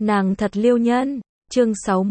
Nàng thật liêu nhân. Chương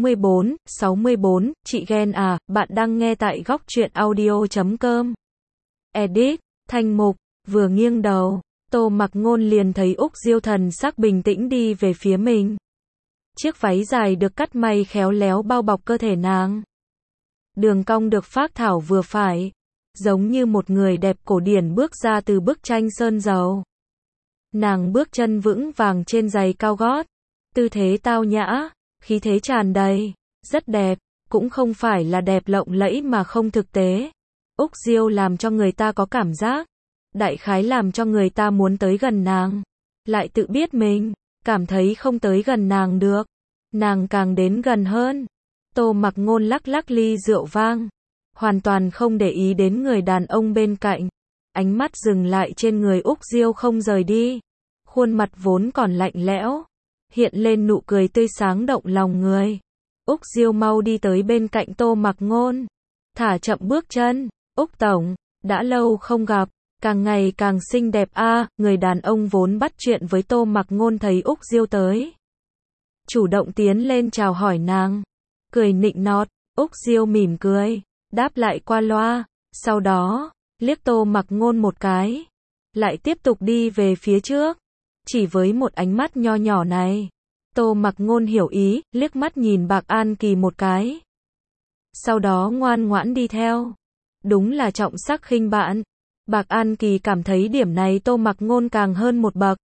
64, chị ghen à, bạn đang nghe tại góc truyện audio.com. Edit, Thanh Mục, vừa nghiêng đầu, Tô Mặc Ngôn liền thấy Úc Diêu thần sắc bình tĩnh đi về phía mình. Chiếc váy dài được cắt may khéo léo bao bọc cơ thể nàng. Đường cong được phác thảo vừa phải, giống như một người đẹp cổ điển bước ra từ bức tranh sơn dầu. Nàng bước chân vững vàng trên giày cao gót, tư thế tao nhã, khí thế tràn đầy, rất đẹp, cũng không phải là đẹp lộng lẫy mà không thực tế. Úc Diêu làm cho người ta có cảm giác, đại khái làm cho người ta muốn tới gần nàng, lại tự biết mình, cảm thấy không tới gần nàng được. Nàng càng đến gần hơn. Tô Mặc Ngôn lắc lắc ly rượu vang, hoàn toàn không để ý đến người đàn ông bên cạnh. Ánh mắt dừng lại trên người Úc Diêu không rời đi. Khuôn mặt vốn còn lạnh lẽo, hiện lên nụ cười tươi sáng động lòng người. Úc Diêu mau đi tới bên cạnh Tô Mặc Ngôn, thả chậm bước chân. Úc tổng, đã lâu không gặp, càng ngày càng xinh đẹp a. Người đàn ông vốn bắt chuyện với Tô Mặc Ngôn thấy Úc Diêu tới, chủ động tiến lên chào hỏi nàng, cười nịnh nọt. Úc Diêu mỉm cười, đáp lại qua loa, sau đó liếc Tô Mặc Ngôn một cái, lại tiếp tục đi về phía trước. Chỉ với một ánh mắt nho nhỏ này, Tô Mặc Ngôn hiểu ý, liếc mắt nhìn Bạc An Kỳ một cái, sau đó ngoan ngoãn đi theo. Đúng là trọng sắc khinh bạn. Bạc An Kỳ cảm thấy điểm này Tô Mặc Ngôn càng hơn một bậc.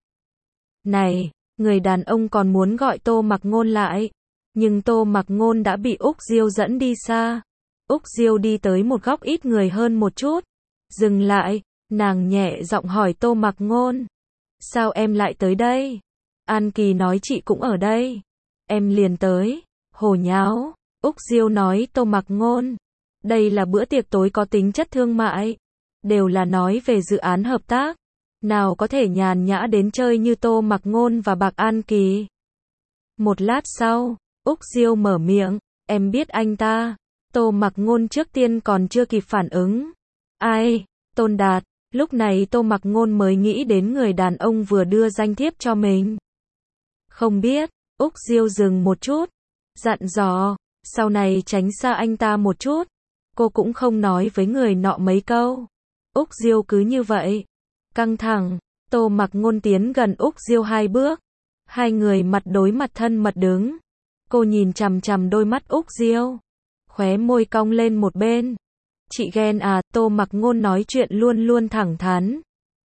Này, người đàn ông còn muốn gọi Tô Mặc Ngôn lại, nhưng Tô Mặc Ngôn đã bị Úc Diêu dẫn đi xa. Úc Diêu đi tới một góc ít người hơn một chút, dừng lại, nàng nhẹ giọng hỏi Tô Mặc Ngôn, sao em lại tới đây? An Kỳ nói chị cũng ở đây, em liền tới. Hồ nháo. Úc Diêu nói Tô Mặc Ngôn, đây là bữa tiệc tối có tính chất thương mại, đều là nói về dự án hợp tác, nào có thể nhàn nhã đến chơi như Tô Mặc Ngôn và Bạc An Kỳ. Một lát sau, Úc Diêu mở miệng, em biết anh ta. Tô Mặc Ngôn trước tiên còn chưa kịp phản ứng. Ai? Tôn Đạt. Lúc này Tô Mặc Ngôn mới nghĩ đến người đàn ông vừa đưa danh thiếp cho mình. Không biết. Úc Diêu dừng một chút, dặn dò, sau này tránh xa anh ta một chút. Cô cũng không nói với người nọ mấy câu. Úc Diêu cứ như vậy, căng thẳng. Tô Mặc Ngôn tiến gần Úc Diêu 2 bước, hai người mặt đối mặt thân mật đứng. Cô nhìn chằm chằm đôi mắt Úc Diêu, khóe môi cong lên một bên. Chị ghen à? Tô Mặc Ngôn nói chuyện luôn luôn thẳng thắn.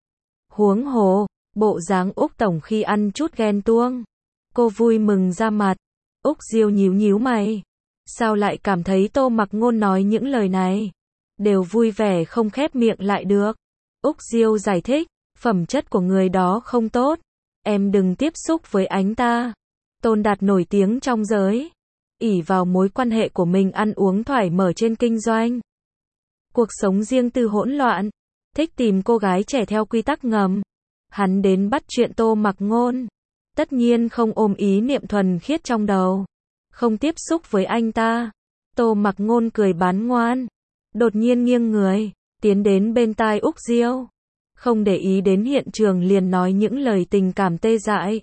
Huống hồ, bộ dáng Úc tổng khi ăn chút ghen tuông. Cô vui mừng ra mặt. Úc Diêu nhíu nhíu mày, sao lại cảm thấy Tô Mặc Ngôn nói những lời này đều vui vẻ không khép miệng lại được. Úc Diêu giải thích, phẩm chất của người đó không tốt, em đừng tiếp xúc với anh ta. Tôn Đạt nổi tiếng trong giới, ỷ vào mối quan hệ của mình ăn uống thoải mở trên kinh doanh, cuộc sống riêng tư hỗn loạn, thích tìm cô gái trẻ theo quy tắc ngầm. Hắn đến bắt chuyện Tô Mặc Ngôn, tất nhiên không ôm ý niệm thuần khiết trong đầu, không tiếp xúc với anh ta. Tô Mặc Ngôn cười bán ngoan, đột nhiên nghiêng người, tiến đến bên tai Úc Diêu, không để ý đến hiện trường liền nói những lời tình cảm tê dại.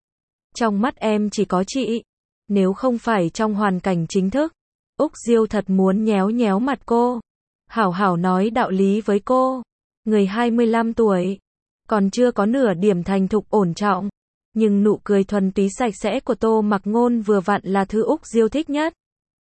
Trong mắt em chỉ có chị, nếu không phải trong hoàn cảnh chính thức. Úc Diêu thật muốn nhéo nhéo mặt cô, hảo hảo nói đạo lý với cô. Người 25 tuổi, còn chưa có nửa điểm thành thục ổn trọng, nhưng nụ cười thuần túy sạch sẽ của Tô Mặc Ngôn vừa vặn là thứ Úc Diêu thích nhất.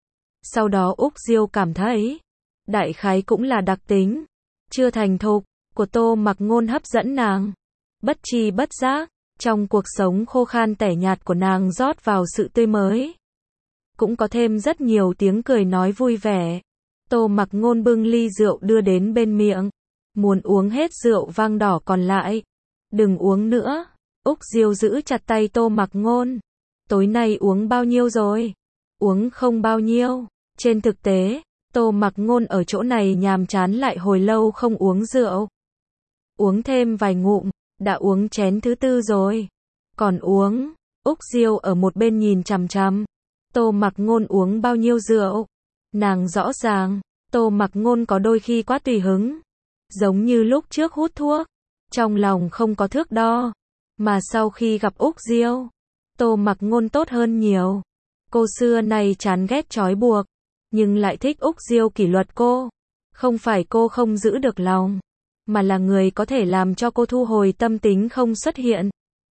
Sau đó Úc Diêu cảm thấy, đại khái cũng là đặc tính chưa thành thục của Tô Mặc Ngôn hấp dẫn nàng. Bất tri bất giác, trong cuộc sống khô khan tẻ nhạt của nàng rót vào sự tươi mới, cũng có thêm rất nhiều tiếng cười nói vui vẻ. Tô Mặc Ngôn bưng ly rượu đưa đến bên miệng, muốn uống hết rượu vang đỏ còn lại. Đừng uống nữa. Úc Diêu giữ chặt tay Tô Mặc Ngôn. Tối nay uống bao nhiêu rồi? Uống không bao nhiêu. Trên thực tế, Tô Mặc Ngôn ở chỗ này nhàm chán lại hồi lâu không uống rượu. Uống thêm vài ngụm, đã uống chén thứ 4 rồi. Còn uống. Úc Diêu ở một bên nhìn chằm chằm. Tô Mặc Ngôn uống bao nhiêu rượu? Nàng rõ ràng, Tô Mặc Ngôn có đôi khi quá tùy hứng, giống như lúc trước hút thuốc, trong lòng không có thước đo, mà sau khi gặp Úc Diêu, Tô Mặc Ngôn tốt hơn nhiều. Cô xưa nay chán ghét trói buộc, nhưng lại thích Úc Diêu kỷ luật cô. Không phải cô không giữ được lòng, mà là người có thể làm cho cô thu hồi tâm tính không xuất hiện.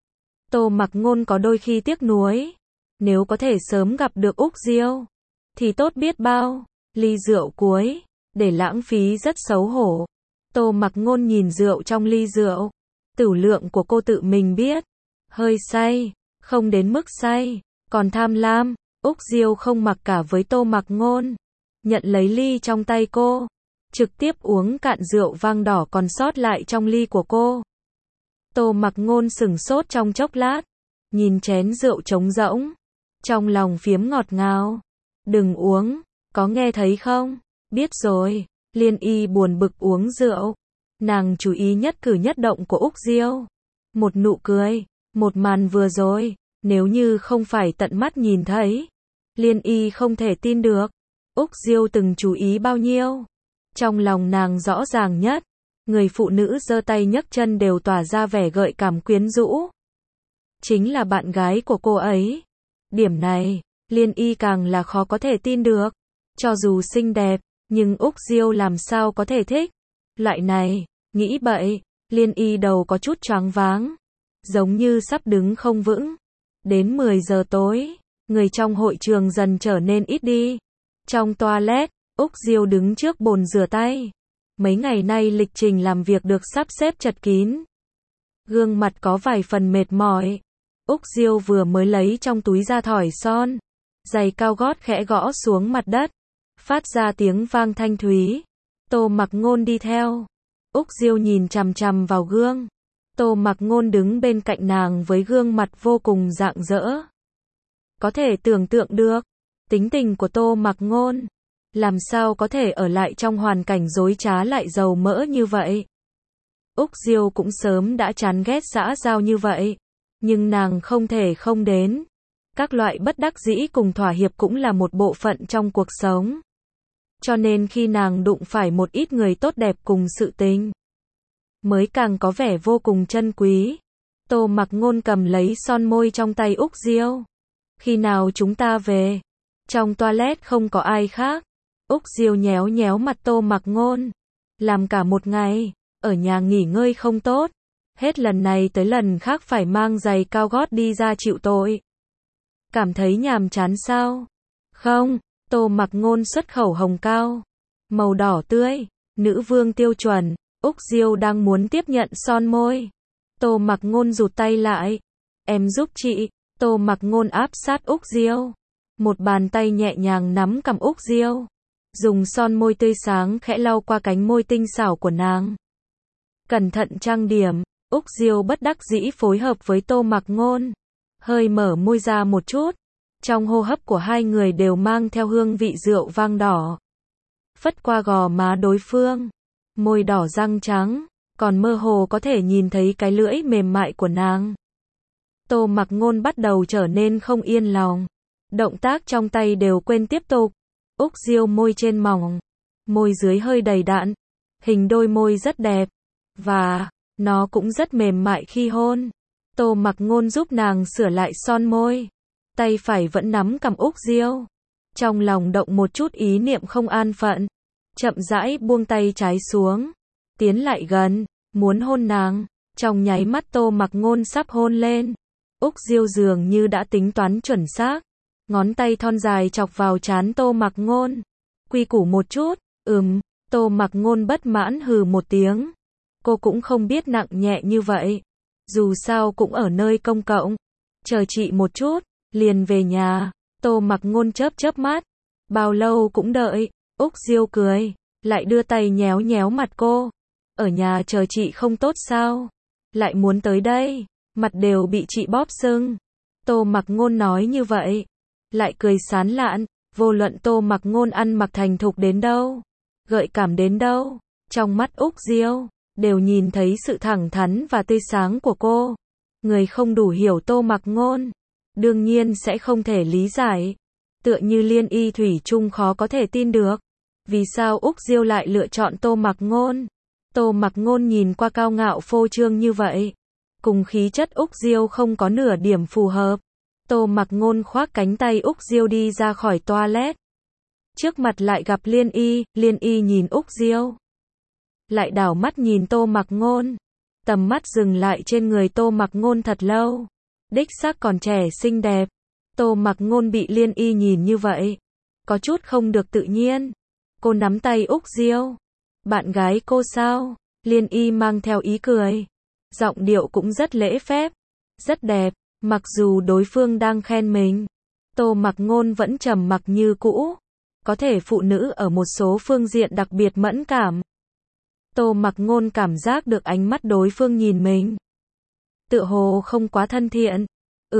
Tô Mặc Ngôn có đôi khi tiếc nuối, nếu có thể sớm gặp được Úc Diêu, thì tốt biết bao. Ly rượu cuối, để lãng phí rất xấu hổ. Tô Mặc Ngôn nhìn rượu trong ly rượu, tửu lượng của cô tự mình biết, hơi say, không đến mức say, còn tham lam. Úc Diêu không mặc cả với Tô Mặc Ngôn, nhận lấy ly trong tay cô, trực tiếp uống cạn rượu vang đỏ còn sót lại trong ly của cô. Tô Mặc Ngôn sửng sốt trong chốc lát, nhìn chén rượu trống rỗng, trong lòng phiếm ngọt ngào. Đừng uống, có nghe thấy không? Biết rồi. Liên Y buồn bực uống rượu, nàng chú ý nhất cử nhất động của Úc Diêu. Một nụ cười, một màn vừa rồi, nếu như không phải tận mắt nhìn thấy, Liên Y không thể tin được. Úc Diêu từng chú ý bao nhiêu? Trong lòng nàng rõ ràng nhất, người phụ nữ giơ tay nhấc chân đều tỏa ra vẻ gợi cảm quyến rũ. Chính là bạn gái của cô ấy. Điểm này, Liên Y càng là khó có thể tin được. Cho dù xinh đẹp, nhưng Úc Diêu làm sao có thể thích? Loại này, nghĩ bậy, Liên Y đầu có chút choáng váng, giống như sắp đứng không vững. Đến 10 giờ tối, người trong hội trường dần trở nên ít đi. Trong toilet, Úc Diêu đứng trước bồn rửa tay. Mấy ngày nay lịch trình làm việc được sắp xếp chật kín. Gương mặt có vài phần mệt mỏi. Úc Diêu vừa mới lấy trong túi ra thỏi son. Giày cao gót khẽ gõ xuống mặt đất, phát ra tiếng vang thanh thúy. Tô Mặc Ngôn đi theo. Úc Diêu nhìn chằm chằm vào gương. Tô Mặc Ngôn đứng bên cạnh nàng với gương mặt vô cùng rạng rỡ. Có thể tưởng tượng được, tính tình của Tô Mặc Ngôn, làm sao có thể ở lại trong hoàn cảnh dối trá lại dầu mỡ như vậy. Úc Diêu cũng sớm đã chán ghét xã giao như vậy, nhưng nàng không thể không đến. Các loại bất đắc dĩ cùng thỏa hiệp cũng là một bộ phận trong cuộc sống. Cho nên khi nàng đụng phải một ít người tốt đẹp cùng sự tình, mới càng có vẻ vô cùng trân quý. Tô Mặc Ngôn cầm lấy son môi trong tay Úc Diêu. Khi nào chúng ta về? Trong toilet không có ai khác. Úc Diêu nhéo nhéo mặt Tô Mặc Ngôn. Làm cả một ngày, ở nhà nghỉ ngơi không tốt. Hết lần này tới lần khác phải mang giày cao gót đi ra chịu tội. Cảm thấy nhàm chán sao? Không, Tô Mặc Ngôn xuất khẩu hồng cao, màu đỏ tươi, nữ vương tiêu chuẩn. Úc Diêu đang muốn tiếp nhận son môi. Tô Mặc Ngôn rụt tay lại. Em giúp chị. Tô Mặc Ngôn áp sát Úc Diêu. Một bàn tay nhẹ nhàng nắm cằm Úc Diêu. Dùng son môi tươi sáng khẽ lau qua cánh môi tinh xảo của nàng. Cẩn thận trang điểm, Úc Diêu bất đắc dĩ phối hợp với Tô Mặc Ngôn. Hơi mở môi ra một chút. Trong hô hấp của hai người đều mang theo hương vị rượu vang đỏ. Phất qua gò má đối phương. Môi đỏ răng trắng, còn mơ hồ có thể nhìn thấy cái lưỡi mềm mại của nàng. Tô Mặc Ngôn bắt đầu trở nên không yên lòng. Động tác trong tay đều quên tiếp tục. Úc Diêu môi trên mỏng, môi dưới hơi đầy đặn. Hình đôi môi rất đẹp. Và, nó cũng rất mềm mại khi hôn. Tô Mặc Ngôn giúp nàng sửa lại son môi. Tay phải vẫn nắm cằm Úc Diêu. Trong lòng động một chút ý niệm không an phận. Chậm rãi buông tay trái xuống. Tiến lại gần, muốn hôn nàng. Trong nháy mắt Tô Mặc Ngôn sắp hôn lên. Úc Diêu dường như đã tính toán chuẩn xác. Ngón tay thon dài chọc vào trán Tô Mặc Ngôn. Quy củ một chút, Tô Mặc Ngôn bất mãn hừ một tiếng. Cô cũng không biết nặng nhẹ như vậy. Dù sao cũng ở nơi công cộng. Chờ chị một chút, liền về nhà. Tô Mặc Ngôn chớp chớp mắt. Bao lâu cũng đợi. Úc Diêu cười, lại đưa tay nhéo nhéo mặt cô. Ở nhà chờ chị không tốt sao? Lại muốn tới đây, mặt đều bị chị bóp sưng. Tô Mặc Ngôn nói như vậy, lại cười sán lạn. Vô luận Tô Mặc Ngôn ăn mặc thành thục đến đâu, gợi cảm đến đâu, trong mắt Úc Diêu đều nhìn thấy sự thẳng thắn và tươi sáng của cô. Người không đủ hiểu Tô Mặc Ngôn, đương nhiên sẽ không thể lý giải. Tựa như Liên Y thủy chung khó có thể tin được. Vì sao Úc Diêu lại lựa chọn Tô Mặc Ngôn? Tô Mặc Ngôn nhìn qua cao ngạo phô trương như vậy, cùng khí chất Úc Diêu không có nửa điểm phù hợp. Tô Mặc Ngôn khoác cánh tay Úc Diêu đi ra khỏi toilet. Trước mặt lại gặp Liên Y nhìn Úc Diêu. Lại đảo mắt nhìn Tô Mặc Ngôn. Tầm mắt dừng lại trên người Tô Mặc Ngôn thật lâu. Đích xác còn trẻ xinh đẹp. Tô Mặc Ngôn bị Liên Y nhìn như vậy, có chút không được tự nhiên. Cô nắm tay Úc Diêu. Bạn gái cô sao? Liên Y mang theo ý cười. Giọng điệu cũng rất lễ phép. Rất đẹp. Mặc dù đối phương đang khen mình, Tô Mặc Ngôn vẫn trầm mặc như cũ. Có thể phụ nữ ở một số phương diện đặc biệt mẫn cảm. Tô Mặc Ngôn cảm giác được ánh mắt đối phương nhìn mình, tựa hồ không quá thân thiện.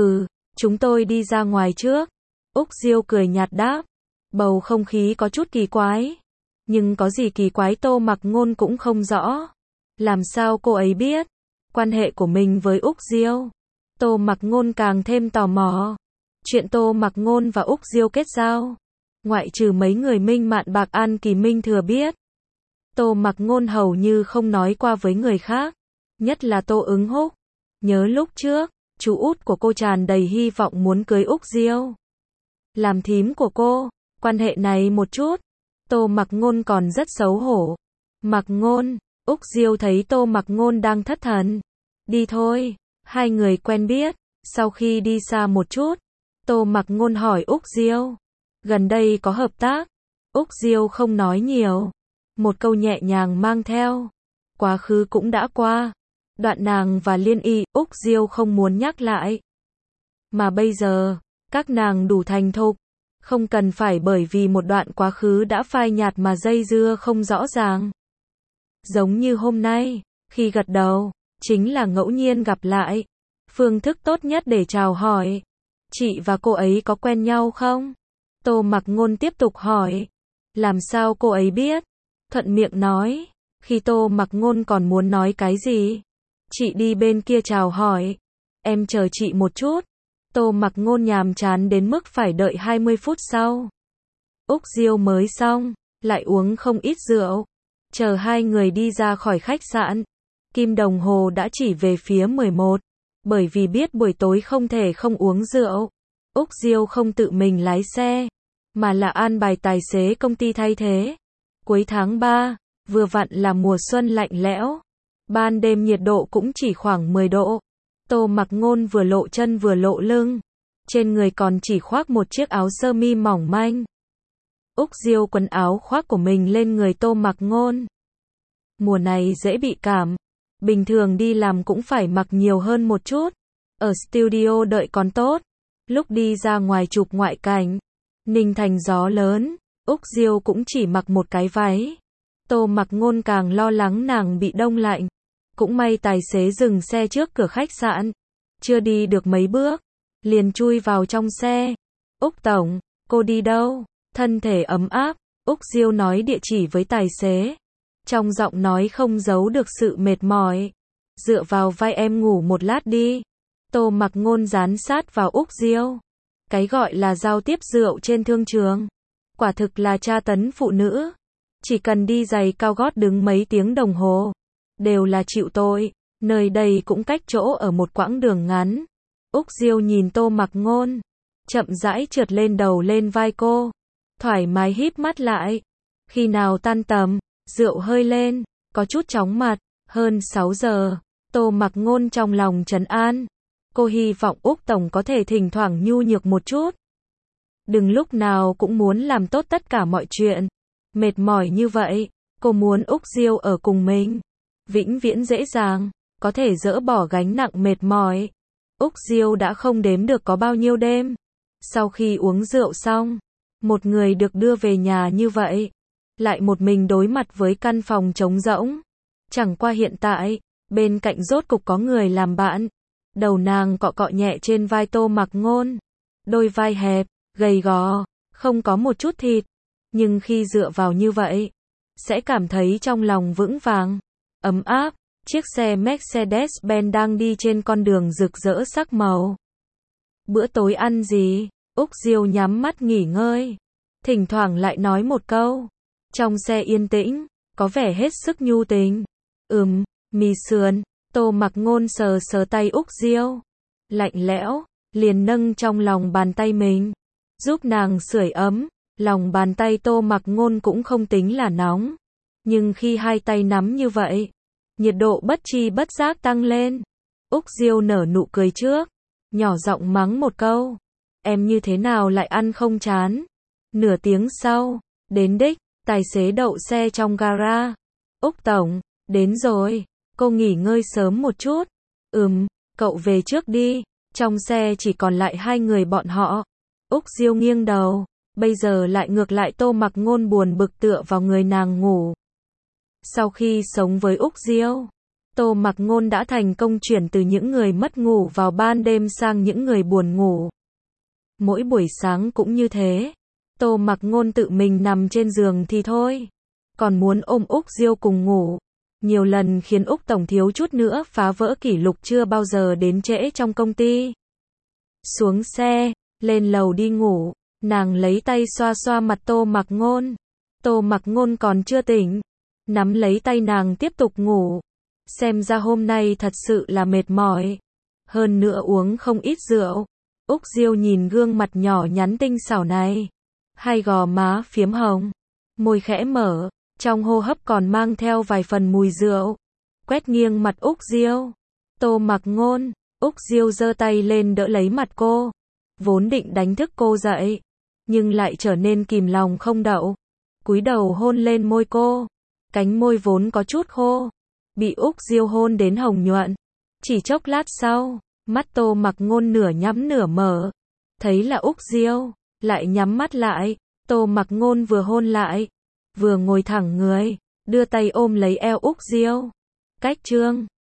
Chúng tôi đi ra ngoài trước. Úc Diêu cười nhạt đáp. Bầu không khí có chút kỳ quái. Nhưng có gì kỳ quái Tô Mặc Ngôn cũng không rõ. Làm sao cô ấy biết quan hệ của mình với Úc Diêu? Tô Mặc Ngôn càng thêm tò mò. Chuyện Tô Mặc Ngôn và Úc Diêu kết giao, ngoại trừ mấy người Minh Mạn Bạc An Kỳ Minh Thừa biết, Tô Mặc Ngôn hầu như không nói qua với người khác. Nhất là Tô Ứng Húc. Nhớ lúc trước, chú út của cô tràn đầy hy vọng muốn cưới Úc Diêu làm thím của cô. Quan hệ này một chút, Tô Mặc Ngôn còn rất xấu hổ. Mặc Ngôn, Úc Diêu thấy Tô Mặc Ngôn đang thất thần. Đi thôi. Hai người quen biết. Sau khi đi xa một chút, Tô Mặc Ngôn hỏi Úc Diêu, gần đây có hợp tác? Úc Diêu không nói nhiều. Một câu nhẹ nhàng mang theo. Quá khứ cũng đã qua. Đoạn nàng và Liên Y, Úc Diêu không muốn nhắc lại. Mà bây giờ, các nàng đủ thành thục. Không cần phải bởi vì một đoạn quá khứ đã phai nhạt mà dây dưa không rõ ràng. Giống như hôm nay, khi gật đầu, chính là ngẫu nhiên gặp lại. Phương thức tốt nhất để chào hỏi. Chị và cô ấy có quen nhau không? Tô Mặc Ngôn tiếp tục hỏi. Làm sao cô ấy biết? Thuận miệng nói. Khi Tô Mặc Ngôn còn muốn nói cái gì, chị đi bên kia chào hỏi. Em chờ chị một chút. Tô Mặc Ngôn nhàm chán đến mức phải đợi 20 phút sau. Úc Diêu mới xong, lại uống không ít rượu. Chờ hai người đi ra khỏi khách sạn, kim đồng hồ đã chỉ về phía 11. Bởi vì biết buổi tối không thể không uống rượu, Úc Diêu không tự mình lái xe, mà là an bài tài xế công ty thay thế. Cuối tháng 3, vừa vặn là mùa xuân lạnh lẽo. Ban đêm nhiệt độ cũng chỉ khoảng 10 độ. Tô Mặc Ngôn vừa lộ chân vừa lộ lưng. Trên người còn chỉ khoác một chiếc áo sơ mi mỏng manh. Úc Diêu quấn áo khoác của mình lên người Tô Mặc Ngôn. Mùa này dễ bị cảm. Bình thường đi làm cũng phải mặc nhiều hơn một chút. Ở studio đợi còn tốt. Lúc đi ra ngoài chụp ngoại cảnh, Ninh Thành gió lớn, Úc Diêu cũng chỉ mặc một cái váy. Tô Mặc Ngôn càng lo lắng nàng bị đông lạnh. Cũng may tài xế dừng xe trước cửa khách sạn. Chưa đi được mấy bước, liền chui vào trong xe. Úc tổng, cô đi đâu? Thân thể ấm áp, Úc Diêu nói địa chỉ với tài xế. Trong giọng nói không giấu được sự mệt mỏi. Dựa vào vai em ngủ một lát đi. Tô Mặc Ngôn dán sát vào Úc Diêu. Cái gọi là giao tiếp rượu trên thương trường, quả thực là tra tấn phụ nữ. Chỉ cần đi giày cao gót đứng mấy tiếng đồng hồ, đều là chịu tội. Nơi đây cũng cách chỗ ở một quãng đường ngắn. Úc Diêu nhìn Tô Mặc Ngôn, chậm rãi trượt lên đầu lên vai cô, thoải mái híp mắt lại. Khi nào tan tầm, rượu hơi lên, có chút chóng mặt. Hơn 6 giờ, Tô Mặc Ngôn trong lòng trấn an. Cô hy vọng Úc tổng có thể thỉnh thoảng nhu nhược một chút. Đừng lúc nào cũng muốn làm tốt tất cả mọi chuyện. Mệt mỏi như vậy, cô muốn Úc Diêu ở cùng mình. Vĩnh viễn dễ dàng, có thể dỡ bỏ gánh nặng mệt mỏi. Úc Diêu đã không đếm được có bao nhiêu đêm. Sau khi uống rượu xong, một người được đưa về nhà như vậy, lại một mình đối mặt với căn phòng trống rỗng. Chẳng qua hiện tại, bên cạnh rốt cục có người làm bạn. Đầu nàng cọ cọ nhẹ trên vai Tô Mặc Ngôn. Đôi vai hẹp, gầy gò, không có một chút thịt. Nhưng khi dựa vào như vậy, sẽ cảm thấy trong lòng vững vàng, ấm áp. Chiếc xe Mercedes-Benz đang đi trên con đường rực rỡ sắc màu. Bữa tối ăn gì? Úc Diêu nhắm mắt nghỉ ngơi. Thỉnh thoảng lại nói một câu. Trong xe yên tĩnh, có vẻ hết sức nhu tình. Mì sườn. Tô Mặc Ngôn sờ sờ tay Úc Diêu. Lạnh lẽo, liền nâng trong lòng bàn tay mình, giúp nàng sưởi ấm. Lòng bàn tay Tô Mặc Ngôn cũng không tính là nóng, nhưng khi hai tay nắm như vậy, nhiệt độ bất tri bất giác tăng lên. Úc Diêu nở nụ cười trước, nhỏ giọng mắng một câu, em như thế nào lại ăn không chán. Nửa tiếng sau, đến đích, tài xế đậu xe trong gara. Úc tổng, đến rồi, cô nghỉ ngơi sớm một chút. Cậu về trước đi. Trong xe chỉ còn lại hai người bọn họ. Úc Diêu nghiêng đầu, bây giờ lại ngược lại Tô Mặc Ngôn buồn bực tựa vào người nàng ngủ. Sau khi sống với Úc Diêu, Tô Mặc Ngôn đã thành công chuyển từ những người mất ngủ vào ban đêm sang những người buồn ngủ. Mỗi buổi sáng cũng như thế, Tô Mặc Ngôn tự mình nằm trên giường thì thôi, còn muốn ôm Úc Diêu cùng ngủ. Nhiều lần khiến Úc tổng thiếu chút nữa phá vỡ kỷ lục chưa bao giờ đến trễ trong công ty. Xuống xe, lên lầu đi ngủ, nàng lấy tay xoa xoa mặt Tô Mặc Ngôn. Tô Mặc Ngôn còn chưa tỉnh, nắm lấy tay nàng tiếp tục ngủ. Xem ra hôm nay thật sự là mệt mỏi, hơn nữa uống không ít rượu. Úc Diêu nhìn gương mặt nhỏ nhắn tinh xảo này, hai gò má phiếm hồng, môi khẽ mở, trong hô hấp còn mang theo vài phần mùi rượu. Quét nghiêng mặt Úc Diêu, Tô Mặc Ngôn. Úc Diêu giơ tay lên đỡ lấy mặt cô, vốn định đánh thức cô dậy, nhưng lại trở nên kìm lòng không đậu, cúi đầu hôn lên môi cô. Cánh môi vốn có chút khô, bị Úc Diêu hôn đến hồng nhuận. Chỉ chốc lát sau, mắt Tô Mặc Ngôn nửa nhắm nửa mở, thấy là Úc Diêu, lại nhắm mắt lại. Tô Mặc Ngôn vừa hôn lại, vừa ngồi thẳng người, đưa tay ôm lấy eo Úc Diêu. Cách chương